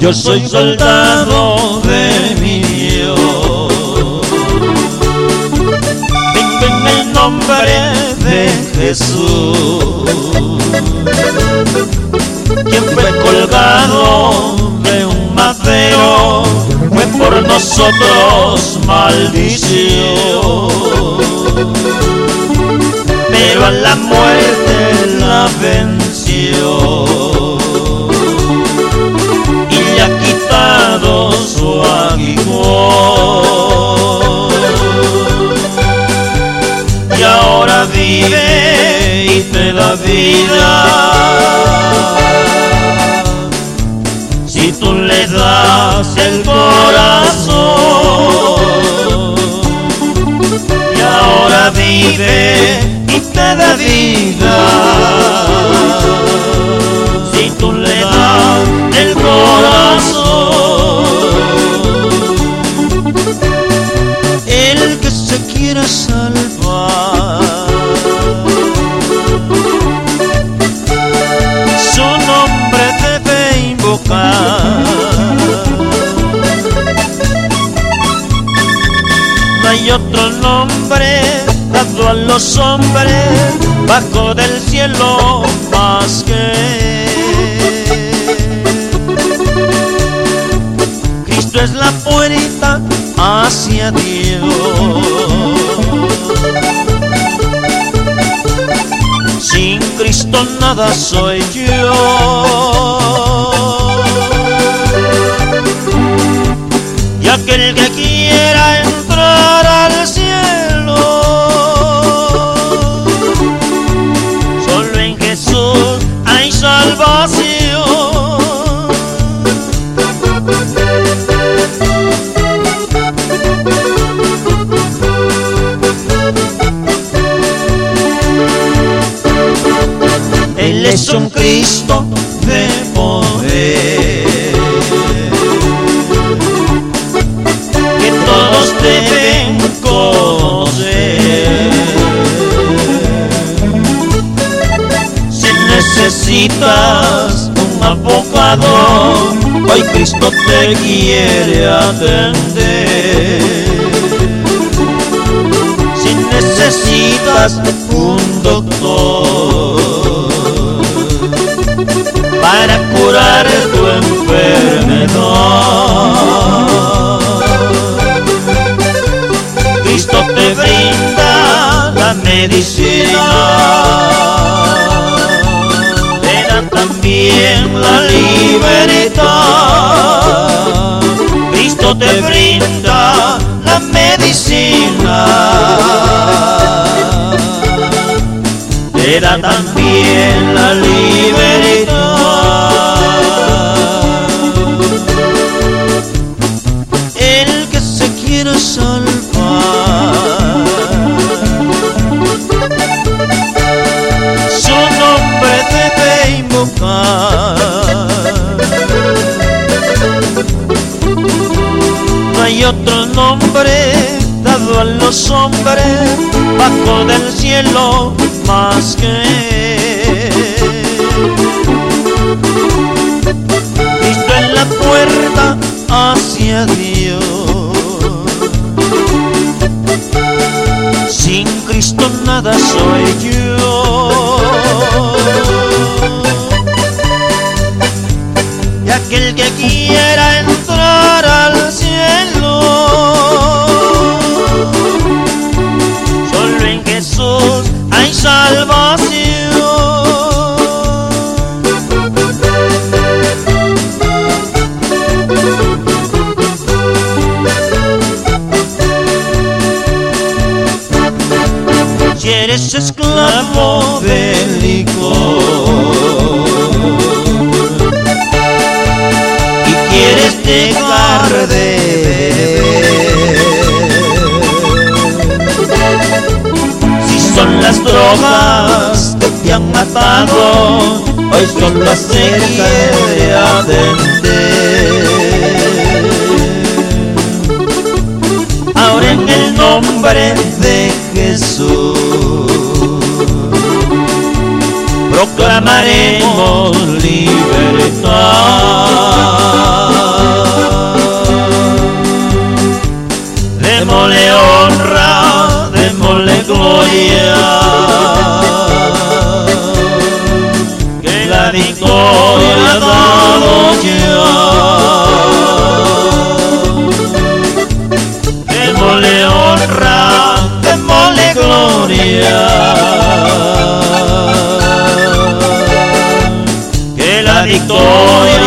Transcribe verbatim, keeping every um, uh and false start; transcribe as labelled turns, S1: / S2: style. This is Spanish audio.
S1: Yo soy soldado de mi Dios. Vengo en el nombre de Jesús, quien fue colgado de un madero, fue por nosotros maldición, pero a la muerte la venció y le ha quitado su aguijón, y ahora vive y te da vida si tú le das el corazón. Y ahora vive y te da vida si tú le das el corazón. El que se quiera salvar, su nombre debe invocar. No hay otro nombre dado a los hombres bajo del cielo más que Cristo es la puerta hacia Dios. Sin Cristo nada soy yo, y aquel que quiera entrar al cielo, solo en Jesús hay salvación. Él es un Cristo de poder, que todos deben conocer. Si necesitas un abogado, hoy Cristo te quiere atender. Si necesitas un doctor para curar tu enfermedad, Cristo te brinda la medicina, te da también la libertad. Cristo te brinda la medicina, te da también la libertad. El que se quiera salvar, su nombre debe invocar. No hay otro nombre dado a los hombres bajo del cielo más que Cristo es la puerta hacia Dios. Sin Cristo nada soy yo, y aquel que quiera entrar al cielo, solo en Jesús hay salvación. Si eres esclavo del licor y quieres dejar de beber, si son las drogas que te han matado, hoy solo se quiere atender. Ahora en el nombre de Jesús proclamaremos libertad. la victoria ha dado ya. Démosle honra, démosle gloria, que la victoria